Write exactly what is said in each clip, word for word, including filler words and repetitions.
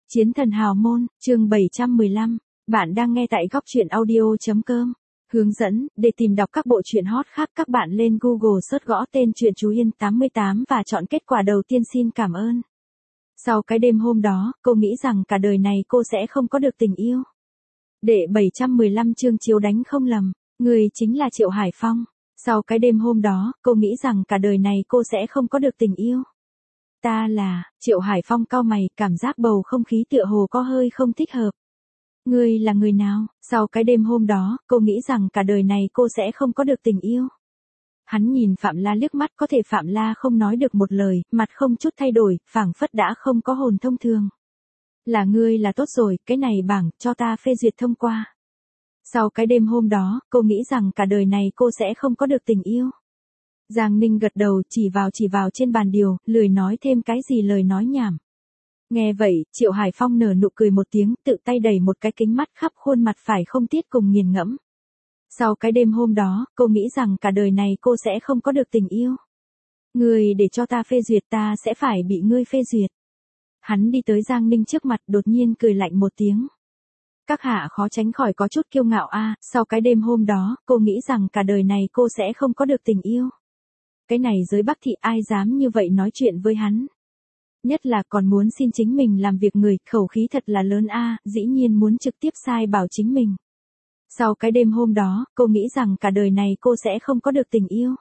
Chiến thần hào môn, chương bảy trăm mười lăm. Bạn đang nghe tại góc truyện audio.com. Hướng dẫn, để tìm đọc các bộ truyện hot khác các bạn lên Google search gõ tên truyện Chú Yên tám mươi tám và chọn kết quả đầu tiên xin cảm ơn. Sau cái đêm hôm đó, cô nghĩ rằng cả đời này cô sẽ không có được tình yêu. Đệ bảy trăm mười lăm chương chiếu đánh không lầm, người chính là Triệu Hải Phong. Sau cái đêm hôm đó, cô nghĩ rằng cả đời này cô sẽ không có được tình yêu. Ta là, Triệu Hải Phong cau mày, cảm giác bầu không khí tựa hồ có hơi không thích hợp. Ngươi là người nào? Sau cái đêm hôm đó, cô nghĩ rằng cả đời này cô sẽ không có được tình yêu. Hắn nhìn Phạm La liếc mắt, có thể Phạm La không nói được một lời, mặt không chút thay đổi, phảng phất đã không có hồn thông thường. Là ngươi là tốt rồi, cái này bảng, cho ta phê duyệt thông qua. Sau cái đêm hôm đó, cô nghĩ rằng cả đời này cô sẽ không có được tình yêu. Giang Ninh gật đầu, chỉ vào chỉ vào trên bàn điều, lười nói thêm cái gì lời nói nhảm. Nghe vậy, Triệu Hải Phong nở nụ cười một tiếng, tự tay đẩy một cái kính mắt khắp khuôn mặt phải không tiết cùng nghiền ngẫm. Sau cái đêm hôm đó, cô nghĩ rằng cả đời này cô sẽ không có được tình yêu. Ngươi để cho ta phê duyệt, ta sẽ phải bị ngươi phê duyệt. Hắn đi tới Giang Ninh trước mặt, đột nhiên cười lạnh một tiếng. Các hạ khó tránh khỏi có chút kiêu ngạo a. Sau cái đêm hôm đó, cô nghĩ rằng cả đời này cô sẽ không có được tình yêu. Cái này giới Bắc thị ai dám như vậy nói chuyện với hắn. Nhất là còn muốn xin chính mình làm việc người, khẩu khí thật là lớn a, dĩ nhiên muốn trực tiếp sai bảo chính mình. Sau cái đêm hôm đó, cô nghĩ rằng cả đời này cô sẽ không có được tình yêu.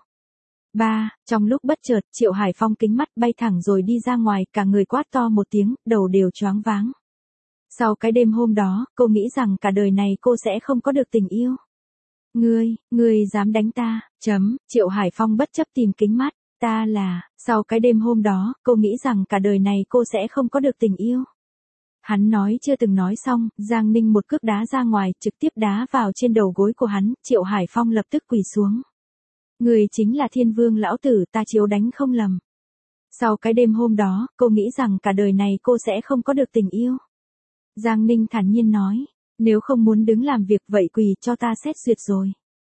Ba, trong lúc bất chợt, Triệu Hải Phong kính mắt bay thẳng rồi đi ra ngoài, cả người quát to một tiếng, đầu đều choáng váng. Sau cái đêm hôm đó, cô nghĩ rằng cả đời này cô sẽ không có được tình yêu. Ngươi, ngươi dám đánh ta, chấm, Triệu Hải Phong bất chấp tìm kính mắt, ta là, sau cái đêm hôm đó, cô nghĩ rằng cả đời này cô sẽ không có được tình yêu. Hắn nói chưa từng nói xong, Giang Ninh một cước đá ra ngoài, trực tiếp đá vào trên đầu gối của hắn, Triệu Hải Phong lập tức quỳ xuống. Người chính là Thiên Vương lão tử, ta chiếu đánh không lầm. Sau cái đêm hôm đó, cô nghĩ rằng cả đời này cô sẽ không có được tình yêu. Giang Ninh thản nhiên nói. Nếu không muốn đứng làm việc vậy quỳ cho ta xét duyệt rồi.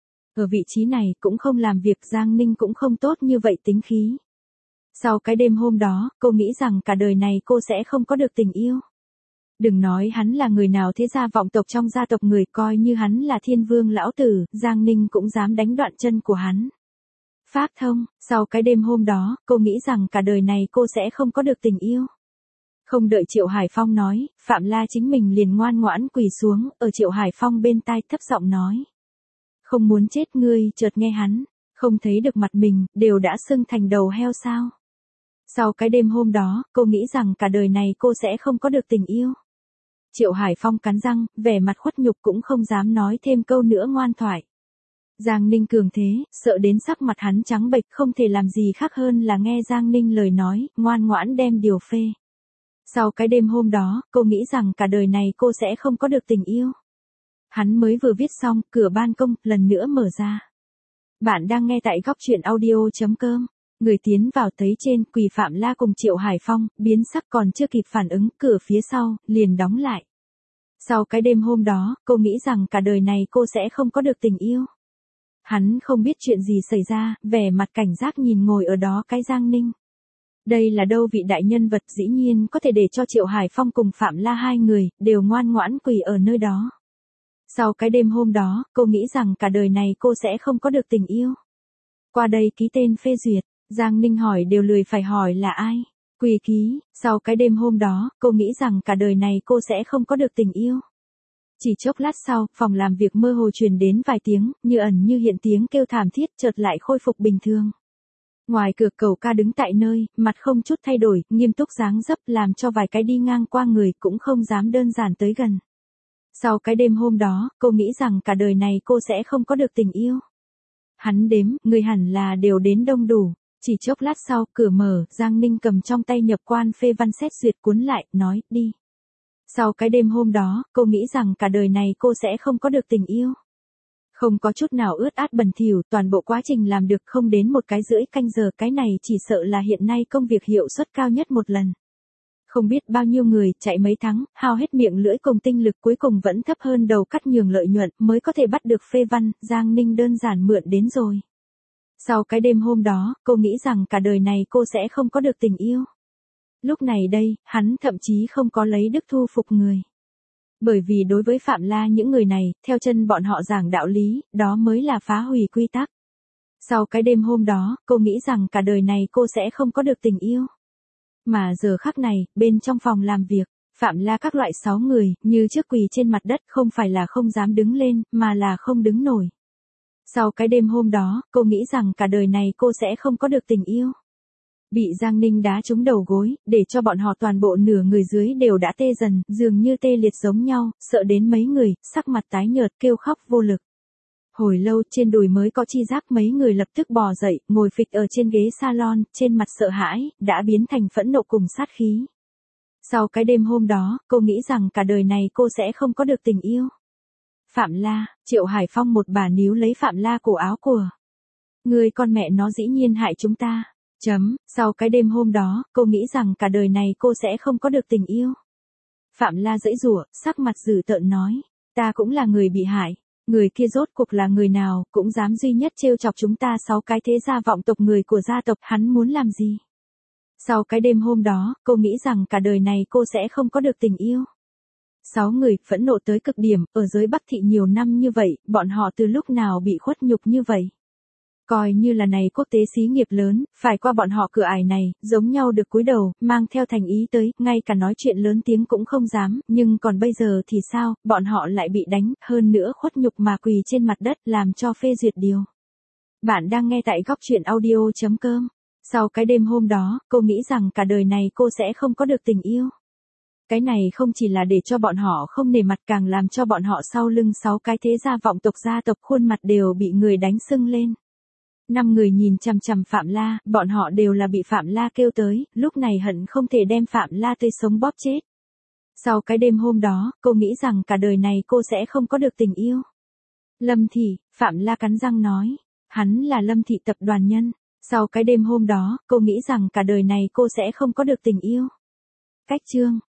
Ở vị trí này cũng không làm việc, Giang Ninh cũng không tốt như vậy tính khí. Sau cái đêm hôm đó, cô nghĩ rằng cả đời này cô sẽ không có được tình yêu. Đừng nói hắn là người nào thế gia vọng tộc trong gia tộc người, coi như hắn là Thiên Vương lão tử, Giang Ninh cũng dám đánh đoạn chân của hắn. Phác thông, sau cái đêm hôm đó, cô nghĩ rằng cả đời này cô sẽ không có được tình yêu. Không đợi Triệu Hải Phong nói, Phạm La chính mình liền ngoan ngoãn quỳ xuống, ở Triệu Hải Phong bên tai thấp giọng nói. Không muốn chết ngươi, chợt nghe hắn, không thấy được mặt mình, đều đã sưng thành đầu heo sao. Sau cái đêm hôm đó, cô nghĩ rằng cả đời này cô sẽ không có được tình yêu. Triệu Hải Phong cắn răng, vẻ mặt khuất nhục cũng không dám nói thêm câu nữa ngoan thoại. Giang Ninh cường thế, sợ đến sắc mặt hắn trắng bệch, không thể làm gì khác hơn là nghe Giang Ninh lời nói, ngoan ngoãn đem điều phê. Sau cái đêm hôm đó, cô nghĩ rằng cả đời này cô sẽ không có được tình yêu. Hắn mới vừa viết xong, cửa ban công lần nữa mở ra. Bạn đang nghe tại góc truyện audio.com. Người tiến vào thấy trên quỳ Phạm La cùng Triệu Hải Phong, biến sắc còn chưa kịp phản ứng, cửa phía sau liền đóng lại. Sau cái đêm hôm đó, cô nghĩ rằng cả đời này cô sẽ không có được tình yêu. Hắn không biết chuyện gì xảy ra, vẻ mặt cảnh giác nhìn ngồi ở đó cái Giang Ninh. Đây là đâu vị đại nhân vật, dĩ nhiên có thể để cho Triệu Hải Phong cùng Phạm La hai người, đều ngoan ngoãn quỳ ở nơi đó. Sau cái đêm hôm đó, cô nghĩ rằng cả đời này cô sẽ không có được tình yêu. Qua đây ký tên phê duyệt, Giang Ninh hỏi đều lười phải hỏi là ai. Quỳ ký, sau cái đêm hôm đó, cô nghĩ rằng cả đời này cô sẽ không có được tình yêu. Chỉ chốc lát sau, phòng làm việc mơ hồ truyền đến vài tiếng, như ẩn như hiện tiếng kêu thảm thiết, chợt lại khôi phục bình thường. Ngoài cửa Cẩu Ca đứng tại nơi, mặt không chút thay đổi, nghiêm túc dáng dấp làm cho vài cái đi ngang qua người cũng không dám đơn giản tới gần. Sau cái đêm hôm đó, cô nghĩ rằng cả đời này cô sẽ không có được tình yêu. Hắn đếm, người hẳn là đều đến đông đủ. Chỉ chốc lát sau, cửa mở, Giang Ninh cầm trong tay nhập quan phê văn xét duyệt cuốn lại, nói, đi. Sau cái đêm hôm đó, cô nghĩ rằng cả đời này cô sẽ không có được tình yêu. Không có chút nào ướt át bẩn thỉu, toàn bộ quá trình làm được không đến một cái rưỡi canh giờ, cái này chỉ sợ là hiện nay công việc hiệu suất cao nhất một lần. Không biết bao nhiêu người, chạy mấy tháng, hao hết miệng lưỡi cùng tinh lực cuối cùng vẫn thấp hơn đầu cắt nhường lợi nhuận, mới có thể bắt được phê văn, Giang Ninh đơn giản mượn đến rồi. Sau cái đêm hôm đó, cô nghĩ rằng cả đời này cô sẽ không có được tình yêu. Lúc này đây, hắn thậm chí không có lấy đức thu phục người. Bởi vì đối với Phạm La những người này, theo chân bọn họ giảng đạo lý, đó mới là phá hủy quy tắc. Sau cái đêm hôm đó, cô nghĩ rằng cả đời này cô sẽ không có được tình yêu. Mà giờ khắc này, bên trong phòng làm việc, Phạm La các loại sáu người, như trước quỳ trên mặt đất, không phải là không dám đứng lên, mà là không đứng nổi. Sau cái đêm hôm đó, cô nghĩ rằng cả đời này cô sẽ không có được tình yêu. Bị Giang Ninh đá trúng đầu gối, để cho bọn họ toàn bộ nửa người dưới đều đã tê dần, dường như tê liệt giống nhau, sợ đến mấy người, sắc mặt tái nhợt kêu khóc vô lực. Hồi lâu trên đùi mới có chi giác, mấy người lập tức bò dậy, ngồi phịch ở trên ghế salon, trên mặt sợ hãi, đã biến thành phẫn nộ cùng sát khí. Sau cái đêm hôm đó, cô nghĩ rằng cả đời này cô sẽ không có được tình yêu. Phạm La, Triệu Hải Phong một bà níu lấy Phạm La cổ áo của. Người con mẹ nó dĩ nhiên hại chúng ta. Chấm, sau cái đêm hôm đó, cô nghĩ rằng cả đời này cô sẽ không có được tình yêu. Phạm La giãy giụa, sắc mặt dữ tợn nói, ta cũng là người bị hại. Người kia rốt cuộc là người nào, cũng dám duy nhất trêu chọc chúng ta sáu cái thế gia vọng tộc người của gia tộc, hắn muốn làm gì? Sau cái đêm hôm đó, cô nghĩ rằng cả đời này cô sẽ không có được tình yêu. Sáu người, phẫn nộ tới cực điểm, ở dưới Bắc Thị nhiều năm như vậy, bọn họ từ lúc nào bị khuất nhục như vậy? Coi như là này quốc tế xí nghiệp lớn, phải qua bọn họ cửa ải này, giống nhau được cúi đầu, mang theo thành ý tới, ngay cả nói chuyện lớn tiếng cũng không dám, nhưng còn bây giờ thì sao, bọn họ lại bị đánh, hơn nữa khuất nhục mà quỳ trên mặt đất, làm cho phê duyệt điều. Bạn đang nghe tại góc truyện audio chấm com. Sau cái đêm hôm đó, cô nghĩ rằng cả đời này cô sẽ không có được tình yêu. Cái này không chỉ là để cho bọn họ không nể mặt, càng làm cho bọn họ sau lưng sáu cái thế gia vọng tộc gia tộc khuôn mặt đều bị người đánh sưng lên. Năm người nhìn chằm chằm Phạm La, bọn họ đều là bị Phạm La kêu tới, lúc này hận không thể đem Phạm La tươi sống bóp chết. Sau cái đêm hôm đó, cô nghĩ rằng cả đời này cô sẽ không có được tình yêu. Lâm Thị, Phạm La cắn răng nói, hắn là Lâm Thị tập đoàn nhân. Sau cái đêm hôm đó, cô nghĩ rằng cả đời này cô sẽ không có được tình yêu. Cách chương